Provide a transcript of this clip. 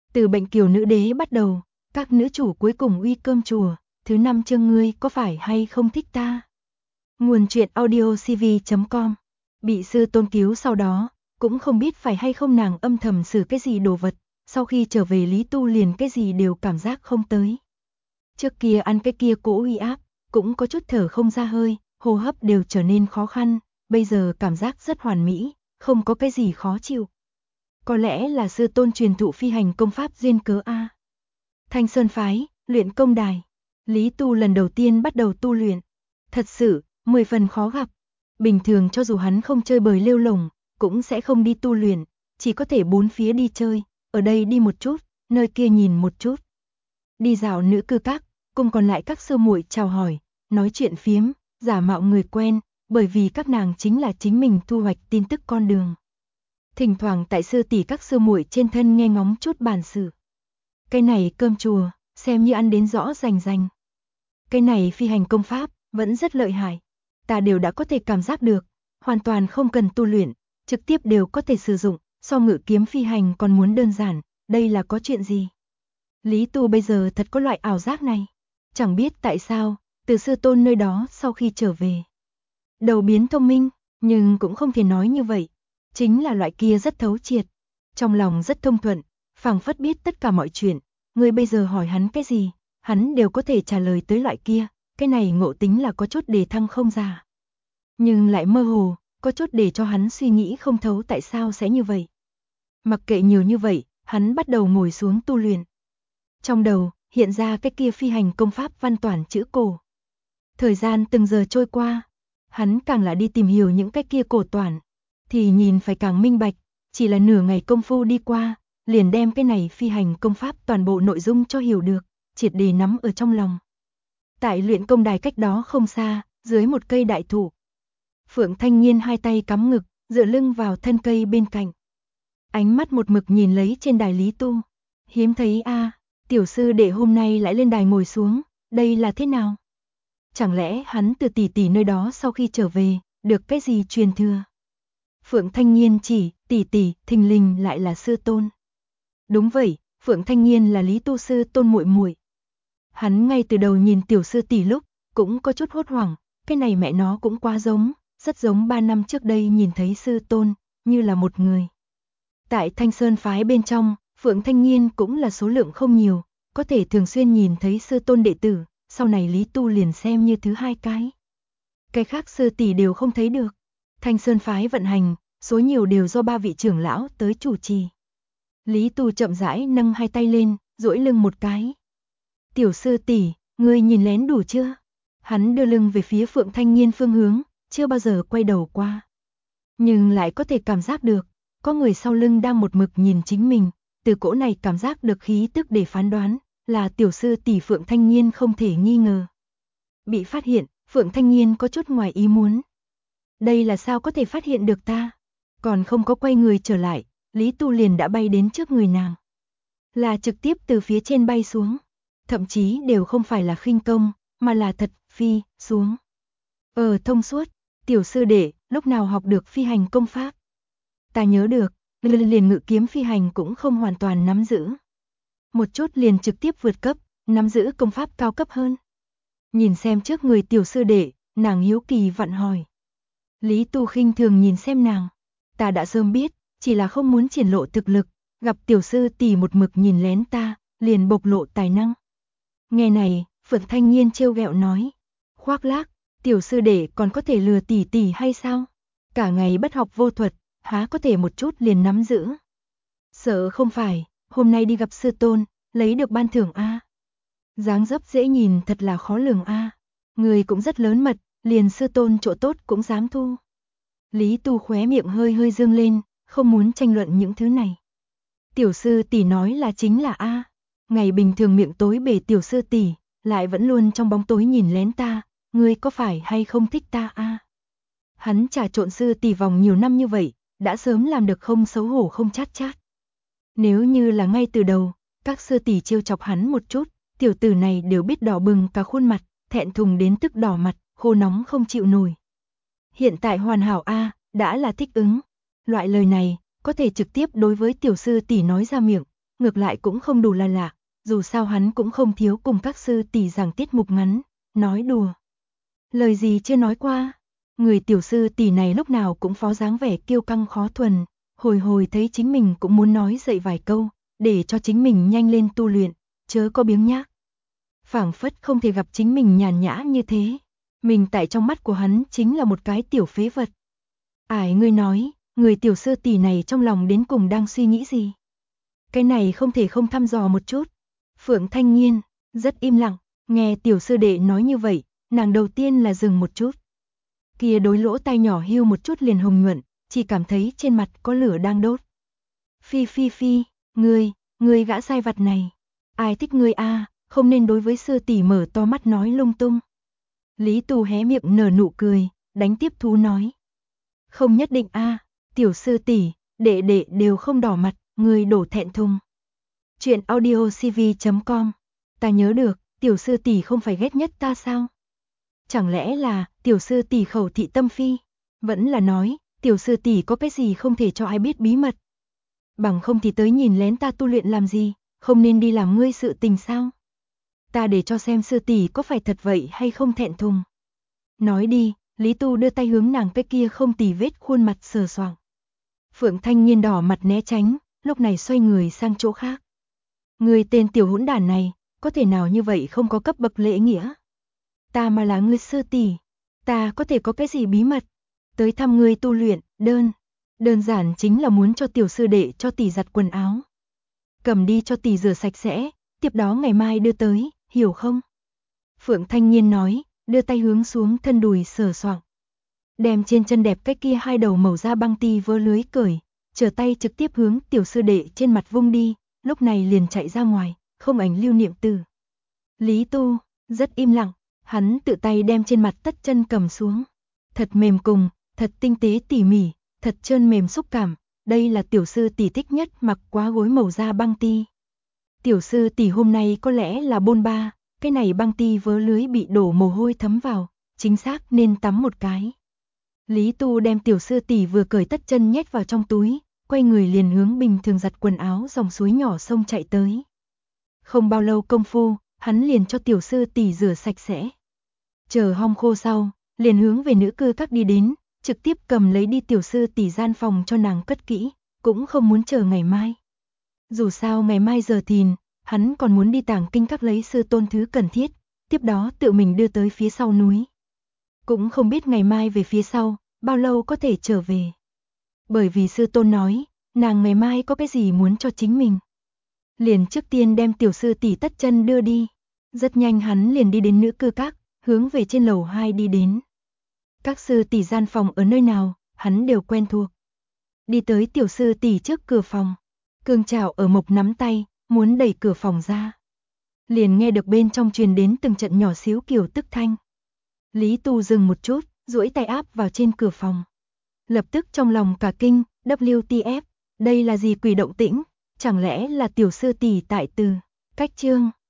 Từ bệnh kiều nữ đế bắt đầu, các nữ chủ cuối cùng uy cơm chùa, thứ 5 chương ngươi có phải hay không thích ta? Nguồn truyện audio cv.com. Bị sư tôn cứu sau đó, cũng không biết phải hay không nàng âm thầm xử cái gì đồ vật, sau khi trở về Lý Tu liền cái gì đều cảm giác không tới. Trước kia ăn cái kia cỗ uy áp, cũng có chút thở không ra hơi, hô hấp đều trở nên khó khăn, bây giờ cảm giác rất hoàn mỹ, không có cái gì khó chịu. Có lẽ là sư tôn truyền thụ phi hành công pháp duyên cớ a. Thanh Sơn phái, luyện công đài. Lý Tu lần đầu tiên bắt đầu tu luyện. Thật sự, 10 phần khó gặp. Bình thường cho dù hắn không chơi bời lêu lổng, cũng sẽ không đi tu luyện, chỉ có thể bốn phía đi chơi, ở đây đi một chút, nơi kia nhìn một chút. Đi dạo nữ cư các, cùng còn lại các sư muội chào hỏi, nói chuyện phiếm, giả mạo người quen, bởi vì các nàng chính là chính mình thu hoạch tin tức con đường. Thỉnh thoảng tại sư tỷ các sư muội trên thân nghe ngóng chút bản sự. Cái này cơm chùa, xem như ăn đến rõ rành rành. Cái này phi hành công pháp, vẫn rất lợi hại. Ta đều đã có thể cảm giác được, hoàn toàn không cần tu luyện, trực tiếp đều có thể sử dụng, so ngự kiếm phi hành còn muốn đơn giản, đây là có chuyện gì? Lý Tu bây giờ thật có loại ảo giác này. Chẳng biết tại sao, từ sư tôn nơi đó sau khi trở về. Đầu biến thông minh, nhưng cũng không thể nói như vậy. Chính là loại kia rất thấu triệt. Trong lòng rất thông thuận, phảng phất biết tất cả mọi chuyện. Người bây giờ hỏi hắn cái gì, hắn đều có thể trả lời tới loại kia. Cái này ngộ tính là có chút đề thăng không ra. Nhưng lại mơ hồ, có chút để cho hắn suy nghĩ không thấu tại sao sẽ như vậy. Mặc kệ nhiều như vậy, hắn bắt đầu ngồi xuống tu luyện. Trong đầu, hiện ra cái kia phi hành công pháp văn toàn chữ cổ. Thời gian từng giờ trôi qua, hắn càng là đi tìm hiểu những cái kia cổ toản, thì nhìn phải càng minh bạch, chỉ là nửa ngày công phu đi qua, liền đem cái này phi hành công pháp toàn bộ nội dung cho hiểu được, triệt để nắm ở trong lòng. Tại luyện công đài cách đó không xa, dưới một cây đại thụ, Phượng Thanh Nhiên hai tay cắm ngực, dựa lưng vào thân cây bên cạnh. Ánh mắt một mực nhìn lấy trên đài Lý Tu. Hiếm thấy a, tiểu sư đệ hôm nay lại lên đài ngồi xuống, đây là thế nào? Chẳng lẽ hắn từ tỷ tỷ nơi đó sau khi trở về, được cái gì truyền thừa? Phượng Thanh Nhiên chỉ, tỷ tỷ, thình lình lại là sư tôn. Đúng vậy, Phượng Thanh Nhiên là Lý Tu sư tôn muội muội. Hắn ngay từ đầu nhìn tiểu sư tỷ lúc, cũng có chút hốt hoảng, cái này mẹ nó cũng quá giống, rất giống 3 năm trước đây nhìn thấy sư tôn, như là một người. Tại Thanh Sơn phái bên trong, Phượng Thanh Nhiên cũng là số lượng không nhiều, có thể thường xuyên nhìn thấy sư tôn đệ tử, sau này Lý Tu liền xem như thứ hai cái. Cái khác sư tỷ đều không thấy được. Thanh Sơn phái vận hành, số nhiều đều do 3 vị trưởng lão tới chủ trì. Lý Tu chậm rãi nâng hai tay lên, duỗi lưng một cái. Tiểu sư tỷ, ngươi nhìn lén đủ chưa? Hắn đưa lưng về phía Phượng Thanh Nhiên phương hướng, chưa bao giờ quay đầu qua. Nhưng lại có thể cảm giác được, có người sau lưng đang một mực nhìn chính mình, từ cỗ này cảm giác được khí tức để phán đoán, là tiểu sư tỷ Phượng Thanh Nhiên không thể nghi ngờ. Bị phát hiện, Phượng Thanh Nhiên có chút ngoài ý muốn. Đây là sao có thể phát hiện được ta? Còn không có quay người trở lại, Lý Tu liền đã bay đến trước người nàng. Là trực tiếp từ phía trên bay xuống, thậm chí đều không phải là khinh công, mà là thật phi xuống. Thông suốt, tiểu sư đệ, lúc nào học được phi hành công pháp? Ta nhớ được, liền ngự kiếm phi hành cũng không hoàn toàn nắm giữ. Một chút liền trực tiếp vượt cấp, nắm giữ công pháp cao cấp hơn. Nhìn xem trước người tiểu sư đệ, nàng hiếu kỳ vặn hỏi. Lý Tu khinh thường nhìn xem nàng. Ta đã sớm biết, chỉ là không muốn triển lộ thực lực, gặp tiểu sư tỷ một mực nhìn lén ta, liền bộc lộ tài năng. Nghe này, Phượng Thanh Nhiên trêu ghẹo nói. Khoác lác, tiểu sư đệ còn có thể lừa tỷ tỷ hay sao? Cả ngày bất học vô thuật, há có thể một chút liền nắm giữ. Sợ không phải, hôm nay đi gặp sư tôn, lấy được ban thưởng a. Dáng dấp dễ nhìn thật là khó lường a. Người cũng rất lớn mật, liền sư tôn chỗ tốt cũng dám thu. Lý Tu khóe miệng hơi hơi dương lên, không muốn tranh luận những thứ này. Tiểu sư tỷ nói là chính là a. Ngày bình thường miệng tối bể tiểu sư tỷ, lại vẫn luôn trong bóng tối nhìn lén ta, ngươi có phải hay không thích ta a? Hắn trà trộn sư tỷ vòng nhiều năm như vậy, đã sớm làm được không xấu hổ không chát chát. Nếu như là ngay từ đầu, các sư tỷ trêu chọc hắn một chút, tiểu tử này đều biết đỏ bừng cả khuôn mặt, thẹn thùng đến tức đỏ mặt, khô nóng không chịu nổi. Hiện tại hoàn hảo a, đã là thích ứng. Loại lời này, có thể trực tiếp đối với tiểu sư tỷ nói ra miệng, ngược lại cũng không đủ là lạ, dù sao hắn cũng không thiếu cùng các sư tỷ giảng tiết mục ngắn, nói đùa. Lời gì chưa nói qua, người tiểu sư tỷ này lúc nào cũng phó dáng vẻ kiêu căng khó thuần, hồi hồi thấy chính mình cũng muốn nói dậy vài câu, để cho chính mình nhanh lên tu luyện, chớ có biếng nhác. Phảng phất không thể gặp chính mình nhàn nhã như thế, mình tại trong mắt của hắn chính là một cái tiểu phế vật. Ải ngươi nói, người tiểu sư tỷ này trong lòng đến cùng đang suy nghĩ gì? Cái này không thể không thăm dò một chút. Phượng Thanh Nhiên, rất im lặng, nghe tiểu sư đệ nói như vậy, nàng đầu tiên là dừng một chút. Kia đối lỗ tai nhỏ hiu một chút liền hồng nhuận, chỉ cảm thấy trên mặt có lửa đang đốt. Phi phi phi, ngươi gã sai vặt này, ai thích ngươi a, không nên đối với sư tỷ mở to mắt nói lung tung. Lý Tu hé miệng nở nụ cười, đánh tiếp thú nói. Không nhất định a, tiểu sư tỷ, đệ đệ đều không đỏ mặt, ngươi đổ thẹn thùng. Chuyện audiocv.com. Ta nhớ được, tiểu sư tỷ không phải ghét nhất ta sao? Chẳng lẽ là tiểu sư tỷ khẩu thị tâm phi? Vẫn là nói, tiểu sư tỷ có cái gì không thể cho ai biết bí mật? Bằng không thì tới nhìn lén ta tu luyện làm gì, không nên đi làm ngươi sự tình sao? Ta để cho xem sư tỷ có phải thật vậy hay không thẹn thùng. Nói đi, Lý Tu đưa tay hướng nàng cái kia không tì vết khuôn mặt sờ soạng. Phượng Thanh Nhiên đỏ mặt né tránh, lúc này xoay người sang chỗ khác. Người tên tiểu hỗn đản này, có thể nào như vậy không có cấp bậc lễ nghĩa? Ta mà là ngươi sư tỷ, ta có thể có cái gì bí mật? Tới thăm ngươi tu luyện, đơn giản chính là muốn cho tiểu sư đệ cho tỷ giặt quần áo. Cầm đi cho tỷ rửa sạch sẽ, tiếp đó ngày mai đưa tới, hiểu không? Phượng Thanh Nhiên nói, đưa tay hướng xuống thân đùi sờ soạng. Đem trên chân đẹp cái kia hai đầu màu da băng ti vớ lưới cởi, trở tay trực tiếp hướng tiểu sư đệ trên mặt vung đi, lúc này liền chạy ra ngoài, không ảnh lưu niệm từ. Lý Tu, rất im lặng, hắn tự tay đem trên mặt tất chân cầm xuống. Thật mềm cùng, thật tinh tế tỉ mỉ, thật trơn mềm xúc cảm, đây là tiểu sư tỷ thích nhất mặc quá gối màu da băng ti. Tiểu sư tỷ hôm nay có lẽ là bôn ba, cái này băng ti vớ lưới bị đổ mồ hôi thấm vào, chính xác nên tắm một cái. Lý Tu đem tiểu sư tỷ vừa cởi tất chân nhét vào trong túi, quay người liền hướng bình thường giặt quần áo dòng suối nhỏ sông chạy tới. Không bao lâu công phu, hắn liền cho tiểu sư tỷ rửa sạch sẽ. Chờ hong khô sau, liền hướng về nữ cư các đi đến, trực tiếp cầm lấy đi tiểu sư tỷ gian phòng cho nàng cất kỹ, cũng không muốn chờ ngày mai. Dù sao ngày mai giờ thìn, hắn còn muốn đi tàng kinh các lấy sư tôn thứ cần thiết, tiếp đó tự mình đưa tới phía sau núi. Cũng không biết ngày mai về phía sau, bao lâu có thể trở về. Bởi vì sư tôn nói, nàng ngày mai có cái gì muốn cho chính mình. Liền trước tiên đem tiểu sư tỷ tất chân đưa đi. Rất nhanh hắn liền đi đến nữ cư các, hướng về trên lầu 2 đi đến. Các sư tỷ gian phòng ở nơi nào, hắn đều quen thuộc. Đi tới tiểu sư tỷ trước cửa phòng. Cương Trảo ở mộc nắm tay, muốn đẩy cửa phòng ra. Liền nghe được bên trong truyền đến từng trận nhỏ xíu kiểu tức thanh. Lý Tu dừng một chút, duỗi tay áp vào trên cửa phòng. Lập tức trong lòng cả kinh, WTF, đây là gì quỷ động tĩnh, chẳng lẽ là tiểu sư tỷ tại từ, cách chương.